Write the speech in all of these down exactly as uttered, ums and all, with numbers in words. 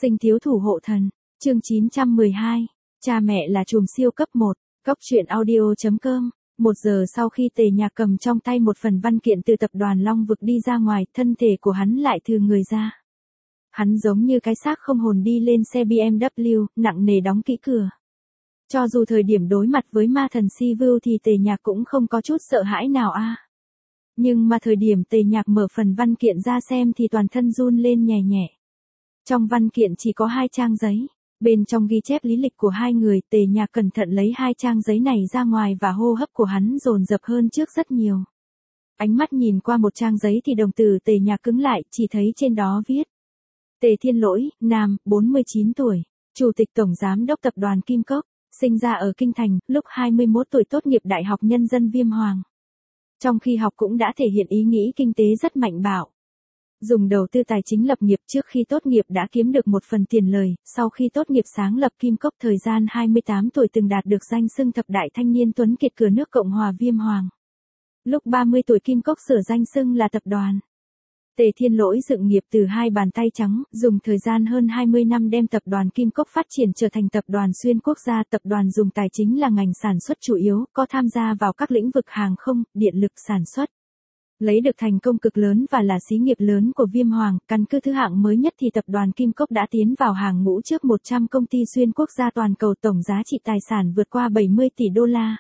Sinh thiếu thủ hộ thần, chương chín trăm mười hai, cha mẹ là trùm siêu cấp một, Cốc truyện audio.com. Một giờ sau khi Tề Nhạc cầm trong tay một phần văn kiện từ tập đoàn Long Vực đi ra ngoài, thân thể của hắn lại thừa người ra. Hắn giống như cái xác không hồn đi lên xe bê em vê, nặng nề đóng kỹ cửa. Cho dù thời điểm đối mặt với ma thần Sivu thì Tề Nhạc cũng không có chút sợ hãi nào a. À. Nhưng mà thời điểm Tề Nhạc mở phần văn kiện ra xem thì toàn thân run lên nhẹ nhẹ. Trong văn kiện chỉ có hai trang giấy. Bên trong ghi chép lý lịch của hai người, Tề Nhạc cẩn thận lấy hai trang giấy này ra ngoài và hô hấp của hắn dồn dập hơn trước rất nhiều. Ánh mắt nhìn qua một trang giấy thì đồng tử Tề Nhạc cứng lại, chỉ thấy trên đó viết. Tề Thiên Lỗi, nam, bốn mươi chín tuổi, Chủ tịch Tổng Giám đốc Tập đoàn Kim Cốc, sinh ra ở Kinh Thành, lúc hai mươi mốt tuổi tốt nghiệp Đại học Nhân dân Viêm Hoàng. Trong khi học cũng đã thể hiện ý nghĩ kinh tế rất mạnh bạo. Dùng đầu tư tài chính lập nghiệp trước khi tốt nghiệp đã kiếm được một phần tiền lời, sau khi tốt nghiệp sáng lập Kim Cốc thời gian hai mươi tám tuổi từng đạt được danh xưng thập đại thanh niên tuấn kiệt cửa nước Cộng hòa Viêm Hoàng. Lúc ba mươi tuổi Kim Cốc sửa danh xưng là tập đoàn. Tề Thiên Lỗi dựng nghiệp từ hai bàn tay trắng, dùng thời gian hơn hai mươi năm đem tập đoàn Kim Cốc phát triển trở thành tập đoàn xuyên quốc gia. Tập đoàn dùng tài chính là ngành sản xuất chủ yếu, có tham gia vào các lĩnh vực hàng không, điện lực sản xuất. Lấy được thành công cực lớn và là xí nghiệp lớn của Viêm Hoàng, căn cứ thứ hạng mới nhất thì tập đoàn Kim Cốc đã tiến vào hàng ngũ trước một trăm công ty xuyên quốc gia toàn cầu, tổng giá trị tài sản vượt qua bảy mươi tỷ đô la.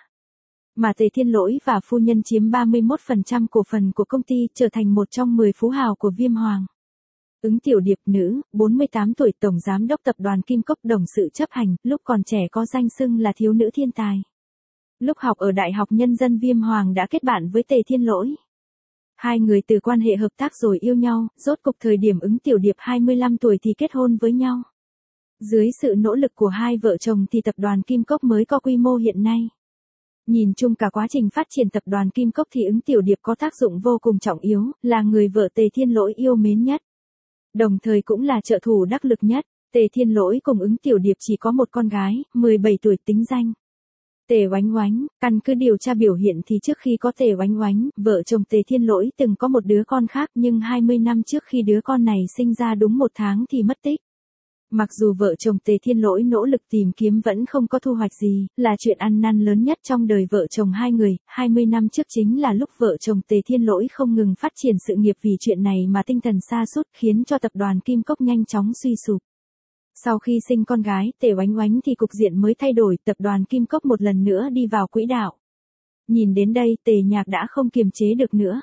Mà Tề Thiên Lỗi và phu nhân chiếm ba mươi mốt phần trăm cổ phần của công ty, trở thành một trong mười phú hào của Viêm Hoàng. Ứng Tiểu Điệp, nữ, bốn mươi tám tuổi, Tổng Giám đốc Tập đoàn Kim Cốc, đồng sự chấp hành, lúc còn trẻ có danh xưng là thiếu nữ thiên tài. Lúc học ở Đại học Nhân dân Viêm Hoàng đã kết bạn với Tề Thiên Lỗi. Hai người từ quan hệ hợp tác rồi yêu nhau, rốt cục thời điểm Ứng Tiểu Điệp hai mươi lăm tuổi thì kết hôn với nhau. Dưới sự nỗ lực của hai vợ chồng thì tập đoàn Kim Cốc mới có quy mô hiện nay. Nhìn chung cả quá trình phát triển tập đoàn Kim Cốc thì Ứng Tiểu Điệp có tác dụng vô cùng trọng yếu, là người vợ Tề Thiên Lỗi yêu mến nhất. Đồng thời cũng là trợ thủ đắc lực nhất. Tề Thiên Lỗi cùng Ứng Tiểu Điệp chỉ có một con gái, mười bảy tuổi, tính danh Tề Oánh Oánh. Căn cứ điều tra biểu hiện thì trước khi có Tề Oánh Oánh, vợ chồng Tề Thiên Lỗi từng có một đứa con khác, nhưng hai mươi năm trước khi đứa con này sinh ra đúng một tháng thì mất tích. Mặc dù vợ chồng Tề Thiên Lỗi nỗ lực tìm kiếm vẫn không có thu hoạch gì, là chuyện ăn năn lớn nhất trong đời vợ chồng hai người. hai mươi năm trước chính là lúc vợ chồng Tề Thiên Lỗi không ngừng phát triển sự nghiệp, vì chuyện này mà tinh thần sa sút, khiến cho tập đoàn Kim Cốc nhanh chóng suy sụp. Sau khi sinh con gái Tề Oánh Oánh thì cục diện mới thay đổi, tập đoàn Kim Cốc một lần nữa đi vào quỹ đạo. Nhìn đến đây Tề Nhạc đã không kiềm chế được nữa.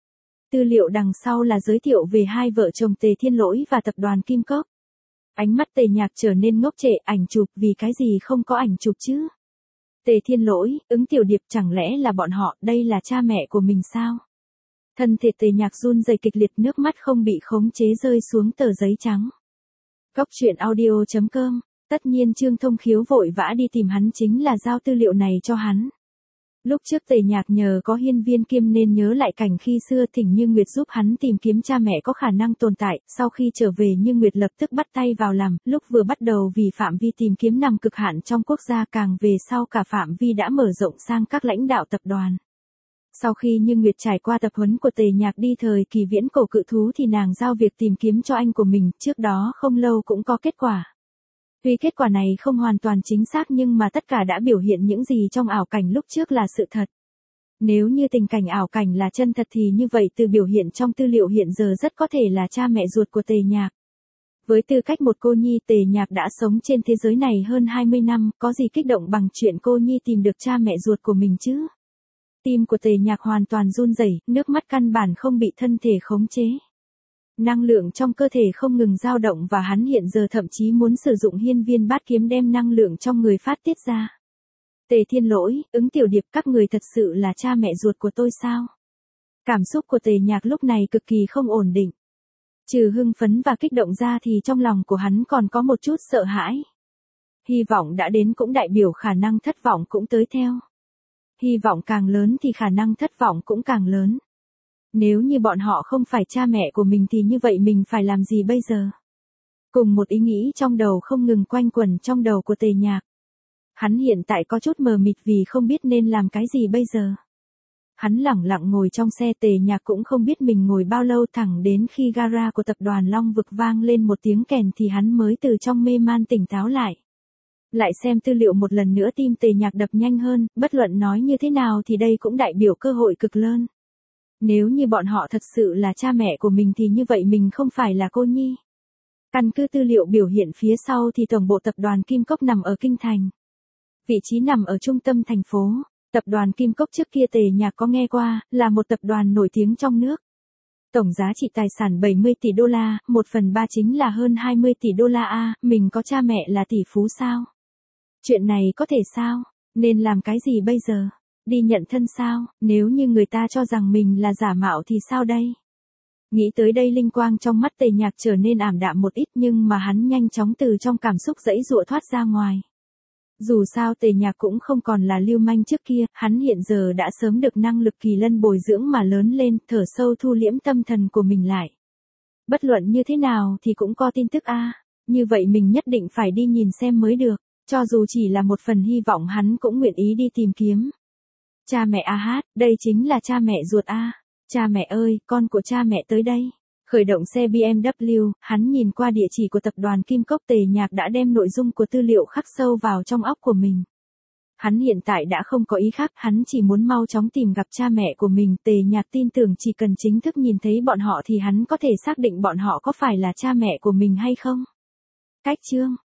Tư liệu đằng sau là giới thiệu về hai vợ chồng Tề Thiên Lỗi và tập đoàn Kim Cốc. Ánh mắt Tề Nhạc trở nên ngốc trệ, ảnh chụp, vì cái gì không có ảnh chụp chứ? Tề Thiên Lỗi, Ứng Tiểu Điệp, chẳng lẽ là bọn họ, đây là cha mẹ của mình sao? Thân thể Tề Nhạc run rẩy kịch liệt, nước mắt không bị khống chế rơi xuống tờ giấy trắng. Cốc truyện audio.com. Tất nhiên Trương Thông Khiếu vội vã đi tìm hắn chính là giao tư liệu này cho hắn. Lúc trước Tề Nhạc nhờ có Hiên Viên Kiêm nên nhớ lại cảnh khi xưa, thỉnh Như Nguyệt giúp hắn tìm kiếm cha mẹ có khả năng tồn tại. Sau khi trở về Như Nguyệt lập tức bắt tay vào làm, lúc vừa bắt đầu vì phạm vi tìm kiếm nằm cực hạn trong quốc gia, càng về sau cả phạm vi đã mở rộng sang các lãnh đạo tập đoàn. Sau khi Như Nguyệt trải qua tập huấn của Tề Nhạc đi thời kỳ viễn cổ cự thú thì nàng giao việc tìm kiếm cho anh của mình, trước đó không lâu cũng có kết quả. Tuy kết quả này không hoàn toàn chính xác nhưng mà tất cả đã biểu hiện những gì trong ảo cảnh lúc trước là sự thật. Nếu như tình cảnh ảo cảnh là chân thật thì như vậy từ biểu hiện trong tư liệu hiện giờ rất có thể là cha mẹ ruột của Tề Nhạc. Với tư cách một cô nhi, Tề Nhạc đã sống trên thế giới này hơn hai mươi năm, có gì kích động bằng chuyện cô nhi tìm được cha mẹ ruột của mình chứ? Tim của Tề Nhạc hoàn toàn run rẩy, nước mắt căn bản không bị thân thể khống chế. Năng lượng trong cơ thể không ngừng dao động và hắn hiện giờ thậm chí muốn sử dụng hiên viên bát kiếm đem năng lượng trong người phát tiết ra. Tề Thiên Lỗi, Ứng Tiểu Điệp, các người thật sự là cha mẹ ruột của tôi sao? Cảm xúc của Tề Nhạc lúc này cực kỳ không ổn định. Trừ hưng phấn và kích động ra thì trong lòng của hắn còn có một chút sợ hãi. Hy vọng đã đến cũng đại biểu khả năng thất vọng cũng tới theo. Hy vọng càng lớn thì khả năng thất vọng cũng càng lớn. Nếu như bọn họ không phải cha mẹ của mình thì như vậy mình phải làm gì bây giờ? Cùng một ý nghĩ trong đầu không ngừng quanh quẩn trong đầu của Tề Nhạc. Hắn hiện tại có chút mờ mịt vì không biết nên làm cái gì bây giờ. Hắn lẳng lặng ngồi trong xe, Tề Nhạc cũng không biết mình ngồi bao lâu, thẳng đến khi gara của tập đoàn Long Vực vang lên một tiếng kèn thì hắn mới từ trong mê man tỉnh táo lại. Lại xem tư liệu một lần nữa, tim Tề Nhạc đập nhanh hơn, bất luận nói như thế nào thì đây cũng đại biểu cơ hội cực lớn. Nếu như bọn họ thật sự là cha mẹ của mình thì như vậy mình không phải là cô nhi. Căn cứ tư liệu biểu hiện phía sau thì tổng bộ tập đoàn Kim Cốc nằm ở Kinh Thành. Vị trí nằm ở trung tâm thành phố. Tập đoàn Kim Cốc trước kia Tề Nhạc có nghe qua, là một tập đoàn nổi tiếng trong nước. Tổng giá trị tài sản bảy mươi tỷ đô la, một phần ba chính là hơn hai mươi tỷ đô la a, à, mình có cha mẹ là tỷ phú sao? Chuyện này có thể sao? Nên làm cái gì bây giờ? Đi nhận thân sao? Nếu như người ta cho rằng mình là giả mạo thì sao đây? Nghĩ tới đây linh quang trong mắt Tề Nhạc trở nên ảm đạm một ít, nhưng mà hắn nhanh chóng từ trong cảm xúc giãy giụa thoát ra ngoài. Dù sao Tề Nhạc cũng không còn là lưu manh trước kia, hắn hiện giờ đã sớm được năng lực kỳ lân bồi dưỡng mà lớn lên, thở sâu thu liễm tâm thần của mình lại. Bất luận như thế nào thì cũng có tin tức a, à. Như vậy mình nhất định phải đi nhìn xem mới được, cho dù chỉ là một phần hy vọng hắn cũng nguyện ý đi tìm kiếm. Cha mẹ a hát, đây chính là cha mẹ ruột a. À. Cha mẹ ơi, con của cha mẹ tới đây. Khởi động xe bê em vê, hắn nhìn qua địa chỉ của tập đoàn Kim Cốc. Tề Nhạc đã đem nội dung của tư liệu khắc sâu vào trong óc của mình. Hắn hiện tại đã không có ý khác, hắn chỉ muốn mau chóng tìm gặp cha mẹ của mình. Tề Nhạc tin tưởng chỉ cần chính thức nhìn thấy bọn họ thì hắn có thể xác định bọn họ có phải là cha mẹ của mình hay không. Cách chương